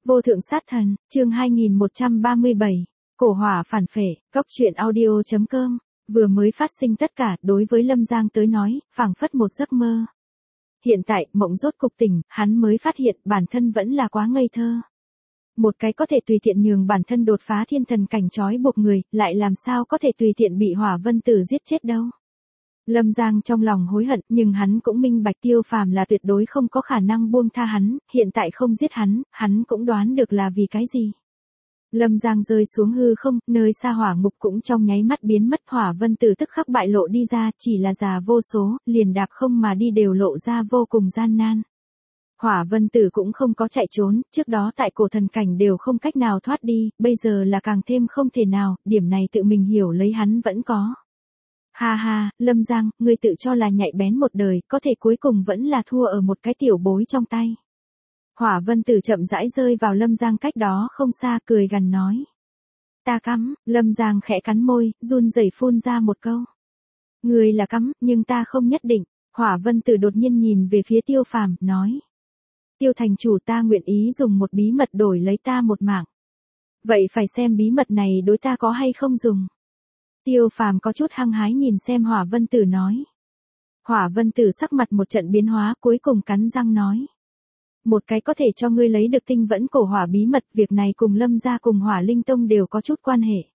Vô thượng sát thần, chương 2137, cổ hỏa phản phệ, góc truyện audio.com, vừa mới phát sinh tất cả đối với Lâm Giang tới nói, phảng phất một giấc mơ. Hiện tại, mộng rốt cục tỉnh, hắn mới phát hiện bản thân vẫn là quá ngây thơ. Một cái có thể tùy tiện nhường bản thân đột phá thiên thần cảnh trói buộc người, lại làm sao có thể tùy tiện bị Hỏa Vân Tử giết chết đâu. Lâm Giang trong lòng hối hận, nhưng hắn cũng minh bạch Tiêu Phàm là tuyệt đối không có khả năng buông tha hắn, hiện tại không giết hắn cũng đoán được là vì cái gì. Lâm Giang rơi xuống hư không, nơi xa hỏa ngục cũng trong nháy mắt biến mất, Hỏa Vân Tử tức khắc bại lộ đi ra, chỉ là già vô số, liền đạp không mà đi đều lộ ra vô cùng gian nan. Hỏa Vân Tử cũng không có chạy trốn, trước đó tại cổ thần cảnh đều không cách nào thoát đi, bây giờ là càng thêm không thể nào, điểm này tự mình hiểu lấy hắn vẫn có. Ha ha, Lâm Giang, ngươi tự cho là nhạy bén một đời, có thể cuối cùng vẫn là thua ở một cái tiểu bối trong tay. Hỏa Vân Tử chậm rãi rơi vào Lâm Giang cách đó không xa, cười gằn nói. Ta cắm, Lâm Giang khẽ cắn môi, run rẩy phun ra một câu. Ngươi là cắm, nhưng ta không nhất định. Hỏa Vân Tử đột nhiên nhìn về phía Tiêu Phàm, nói. Tiêu thành chủ, ta nguyện ý dùng một bí mật đổi lấy ta một mạng. Vậy phải xem bí mật này đối ta có hay không dùng. Tiêu Phàm có chút hăng hái nhìn xem Hỏa Vân Tử nói. Hỏa Vân Tử sắc mặt một trận biến hóa, cuối cùng cắn răng nói. Một cái có thể cho ngươi lấy được tinh vẫn cổ hỏa bí mật, việc này cùng Lâm gia cùng Hỏa Linh Tông đều có chút quan hệ.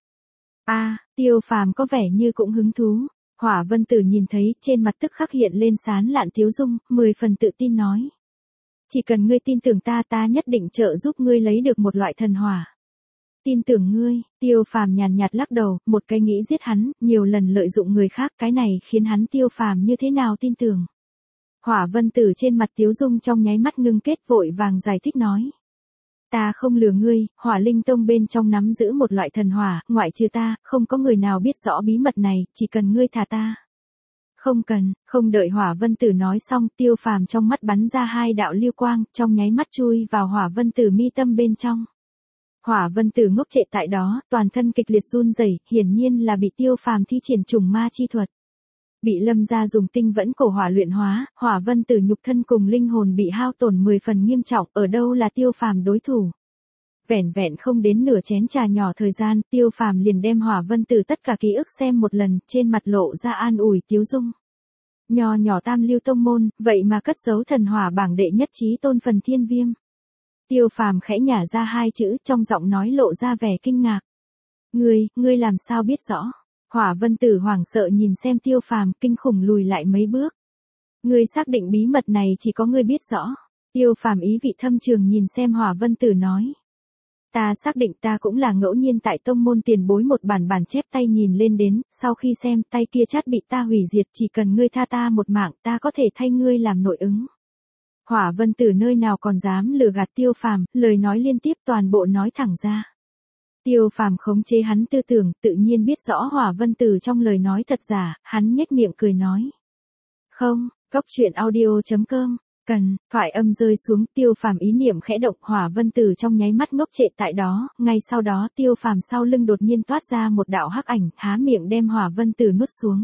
Tiêu Phàm có vẻ như cũng hứng thú. Hỏa Vân Tử nhìn thấy, trên mặt tức khắc hiện lên sán lạn tiếu dung, 10 phần tự tin nói. Chỉ cần ngươi tin tưởng ta, ta nhất định trợ giúp ngươi lấy được một loại thần hỏa. Tin tưởng ngươi, Tiêu Phàm nhàn nhạt lắc đầu, một cái nghĩ giết hắn, nhiều lần lợi dụng người khác, cái này khiến hắn Tiêu Phàm như thế nào tin tưởng. Hỏa Vân Tử trên mặt tiếu dung trong nháy mắt ngưng kết, vội vàng giải thích nói. Ta không lừa ngươi, Hỏa Linh Tông bên trong nắm giữ một loại thần hỏa, ngoại trừ ta, không có người nào biết rõ bí mật này, chỉ cần ngươi thả ta. Không cần, không đợi Hỏa Vân Tử nói xong, Tiêu Phàm trong mắt bắn ra hai đạo lưu quang, trong nháy mắt chui vào Hỏa Vân Tử mi tâm bên trong. Hỏa Vân Tử ngốc trệ tại đó, toàn thân kịch liệt run rẩy, hiển nhiên là bị Tiêu Phàm thi triển trùng ma chi thuật. Bị Lâm gia dùng tinh vẫn cổ hỏa luyện hóa, Hỏa Vân Tử nhục thân cùng linh hồn bị hao tổn 10 phần nghiêm trọng, ở đâu là Tiêu Phàm đối thủ. Vẻn vẹn không đến nửa chén trà nhỏ thời gian, Tiêu Phàm liền đem Hỏa Vân Tử tất cả ký ức xem một lần, trên mặt lộ ra an ủi tiếu dung. Nho nhỏ Tam Lưu Tông môn, vậy mà cất giấu thần hỏa bảng đệ nhất chí tôn Phần Thiên Viêm. Tiêu Phàm khẽ nhả ra hai chữ, trong giọng nói lộ ra vẻ kinh ngạc. Ngươi làm sao biết rõ? Hỏa Vân Tử hoảng sợ nhìn xem Tiêu Phàm, kinh khủng lùi lại mấy bước. Ngươi xác định bí mật này chỉ có ngươi biết rõ. Tiêu Phàm ý vị thâm trường nhìn xem Hỏa Vân Tử nói. Ta xác định, ta cũng là ngẫu nhiên tại tông môn tiền bối một bản chép tay nhìn lên đến, sau khi xem tay kia chát bị ta hủy diệt, chỉ cần ngươi tha ta một mạng, ta có thể thay ngươi làm nội ứng. Hỏa Vân Tử nơi nào còn dám lừa gạt Tiêu Phàm, lời nói liên tiếp toàn bộ nói thẳng ra. Tiêu Phàm khống chế hắn tư tưởng, tự nhiên biết rõ Hỏa Vân Tử trong lời nói thật giả, hắn nhếch miệng cười nói. Không, góc truyện audio.com, cần, thoại âm rơi xuống, Tiêu Phàm ý niệm khẽ động, Hỏa Vân Tử trong nháy mắt ngốc trệ tại đó, ngay sau đó Tiêu Phàm sau lưng đột nhiên toát ra một đạo hắc ảnh, há miệng đem Hỏa Vân Tử nuốt xuống.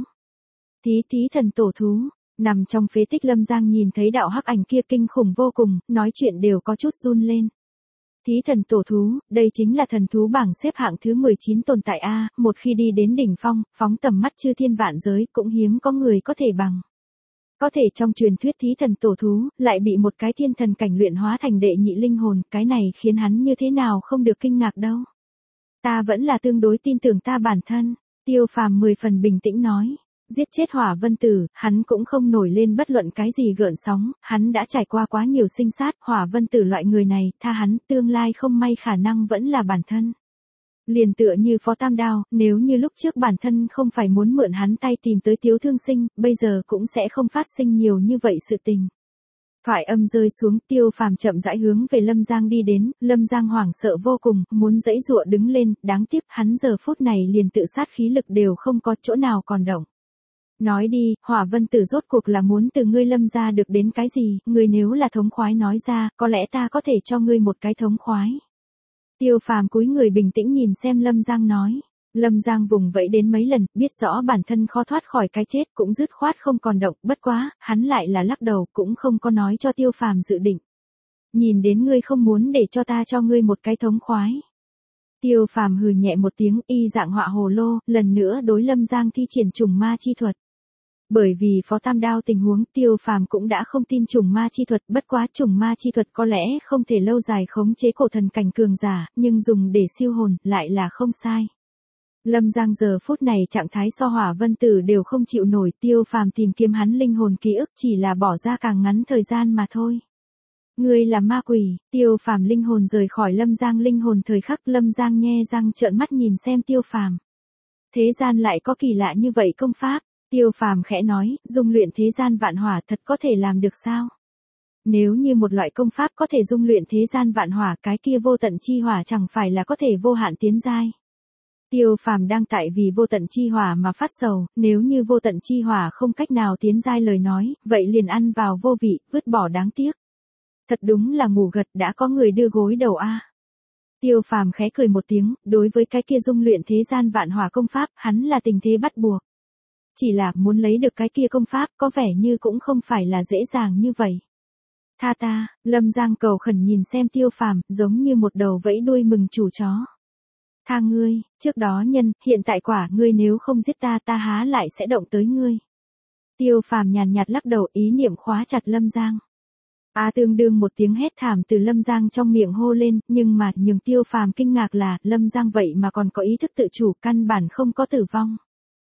Thí thần tổ thú. Nằm trong phế tích Lâm Giang nhìn thấy đạo hắc ảnh kia kinh khủng vô cùng, nói chuyện đều có chút run lên. Thí thần tổ thú, đây chính là thần thú bảng xếp hạng thứ 19 tồn tại A, một khi đi đến đỉnh phong, phóng tầm mắt chư thiên vạn giới, cũng hiếm có người có thể bằng. Có thể trong truyền thuyết thí thần tổ thú, lại bị một cái thiên thần cảnh luyện hóa thành đệ nhị linh hồn, cái này khiến hắn như thế nào không được kinh ngạc đâu. Ta vẫn là tương đối tin tưởng ta bản thân, Tiêu Phàm 10 phần bình tĩnh nói. Giết chết Hỏa Vân Tử, hắn cũng không nổi lên bất luận cái gì gợn sóng, hắn đã trải qua quá nhiều sinh sát, Hỏa Vân Tử loại người này, tha hắn, tương lai không may khả năng vẫn là bản thân. Liền tựa như Phó Tam Đao, nếu như lúc trước bản thân không phải muốn mượn hắn tay tìm tới Tiếu Thương Sinh, bây giờ cũng sẽ không phát sinh nhiều như vậy sự tình. Thoại âm rơi xuống, Tiêu Phàm chậm rãi hướng về Lâm Giang đi đến, Lâm Giang hoảng sợ vô cùng, muốn giãy giụa đứng lên, đáng tiếc hắn giờ phút này liền tự sát khí lực đều không có chỗ nào còn động. Nói đi, Hỏa Vân Tử rốt cuộc là muốn từ ngươi Lâm gia được đến cái gì, ngươi nếu là thống khoái nói ra, có lẽ ta có thể cho ngươi một cái thống khoái. Tiêu Phàm cúi người bình tĩnh nhìn xem Lâm Giang nói. Lâm Giang vùng vẫy đến mấy lần, biết rõ bản thân khó thoát khỏi cái chết, cũng dứt khoát không còn động, bất quá, hắn lại là lắc đầu, cũng không có nói cho Tiêu Phàm dự định. Nhìn đến ngươi không muốn để cho ta cho ngươi một cái thống khoái. Tiêu Phàm hừ nhẹ một tiếng, y dạng họa hồ lô, lần nữa đối Lâm Giang thi triển trùng ma chi thuật. Bởi vì Phó Tam Đao tình huống, Tiêu Phàm cũng đã không tin trùng ma chi thuật, bất quá trùng ma chi thuật có lẽ không thể lâu dài khống chế cổ thần cảnh cường giả, nhưng dùng để siêu hồn, lại là không sai. Lâm Giang giờ phút này trạng thái so Hỏa Vân Tử đều không chịu nổi, Tiêu Phàm tìm kiếm hắn linh hồn ký ức chỉ là bỏ ra càng ngắn thời gian mà thôi. Ngươi là ma quỷ. Tiêu Phàm linh hồn rời khỏi Lâm Giang linh hồn thời khắc, Lâm Giang nhe răng trợn mắt nhìn xem Tiêu Phàm. Thế gian lại có kỳ lạ như vậy công pháp. Tiêu Phàm khẽ nói, dung luyện thế gian vạn hỏa thật có thể làm được sao? Nếu như một loại công pháp có thể dung luyện thế gian vạn hỏa, cái kia vô tận chi hỏa chẳng phải là có thể vô hạn tiến giai. Tiêu Phàm đang tại vì vô tận chi hỏa mà phát sầu, nếu như vô tận chi hỏa không cách nào tiến giai lời nói, vậy liền ăn vào vô vị, vứt bỏ đáng tiếc. Thật đúng là ngủ gật, đã có người đưa gối đầu a. Tiêu Phàm khẽ cười một tiếng, đối với cái kia dung luyện thế gian vạn hỏa công pháp, hắn là tình thế bắt buộc. Chỉ là muốn lấy được cái kia công pháp có vẻ như cũng không phải là dễ dàng như vậy. Tha ta, Lâm Giang cầu khẩn nhìn xem Tiêu Phàm, giống như một đầu vẫy đuôi mừng chủ chó. Tha ngươi, trước đó nhân, hiện tại quả, ngươi nếu không giết ta, ta há lại sẽ động tới ngươi. Tiêu Phàm nhàn nhạt lắc đầu, ý niệm khóa chặt Lâm Giang. Tương đương một tiếng hét thảm từ Lâm Giang trong miệng hô lên, nhưng mà nhường Tiêu Phàm kinh ngạc là, Lâm Giang vậy mà còn có ý thức tự chủ, căn bản không có tử vong.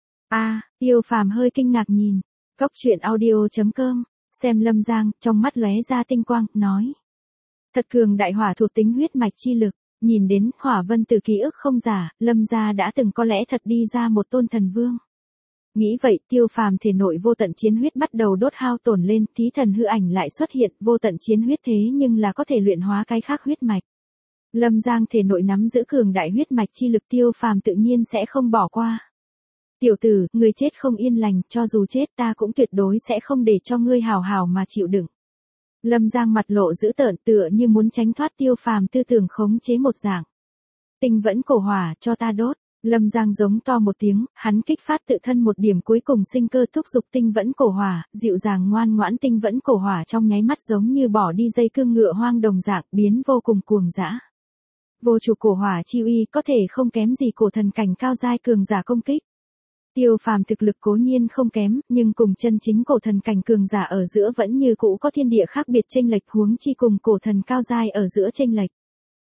Tiêu Phàm hơi kinh ngạc nhìn. Cốc truyện audio.com, xem Lâm Giang, trong mắt lóe ra tinh quang, nói. Thật cường đại hỏa thuộc tính huyết mạch chi lực, nhìn đến Hỏa Vân Tử ký ức không giả, Lâm gia đã từng có lẽ thật đi ra một tôn thần vương. Nghĩ vậy, Tiêu Phàm thể nội vô tận chiến huyết bắt đầu đốt hao tổn lên, thí thần hư ảnh lại xuất hiện, vô tận chiến huyết thế nhưng là có thể luyện hóa cái khác huyết mạch. Lâm Giang thể nội nắm giữ cường đại huyết mạch chi lực, Tiêu Phàm tự nhiên sẽ không bỏ qua. Tiểu tử, ngươi chết không yên lành, cho dù chết ta cũng tuyệt đối sẽ không để cho ngươi hào hào mà chịu đựng. Lâm Giang mặt lộ dữ tợn, tựa như muốn tránh thoát Tiêu Phàm tư tưởng khống chế một dạng. Tinh vẫn cổ hỏa, cho ta đốt. Lâm Giang giống to một tiếng, hắn kích phát tự thân một điểm cuối cùng sinh cơ, thúc giục tinh vẫn cổ hỏa, dịu dàng ngoan ngoãn tinh vẫn cổ hỏa trong nháy mắt giống như bỏ đi dây cương ngựa hoang đồng dạng, biến vô cùng cuồng dã. Vô chủ cổ hỏa chi uy có thể không kém gì cổ thần cảnh cao giai cường giả công kích. Tiêu Phàm thực lực cố nhiên không kém, nhưng cùng chân chính cổ thần cảnh cường giả ở giữa vẫn như cũ có thiên địa khác biệt chênh lệch, huống chi cùng cổ thần cao giai ở giữa chênh lệch.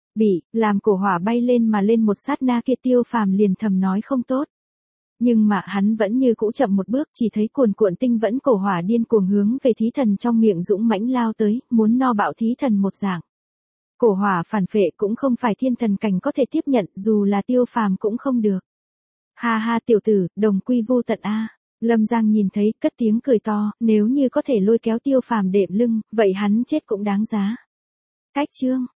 Làm cổ hỏa bay lên mà lên một sát na kia, Tiêu Phàm liền thầm nói không tốt. Nhưng mà hắn vẫn như cũ chậm một bước, chỉ thấy cuồn cuộn tinh vẫn cổ hỏa điên cuồng hướng về thí thần trong miệng dũng mãnh lao tới, muốn no bạo thí thần một dạng. Cổ hỏa phản phệ cũng không phải thiên thần cảnh có thể tiếp nhận, dù là Tiêu Phàm cũng không được. Ha ha tiểu tử, đồng quy vô tận a. Lâm Giang nhìn thấy, cất tiếng cười to, nếu như có thể lôi kéo Tiêu Phàm đệm lưng, vậy hắn chết cũng đáng giá. Cách chương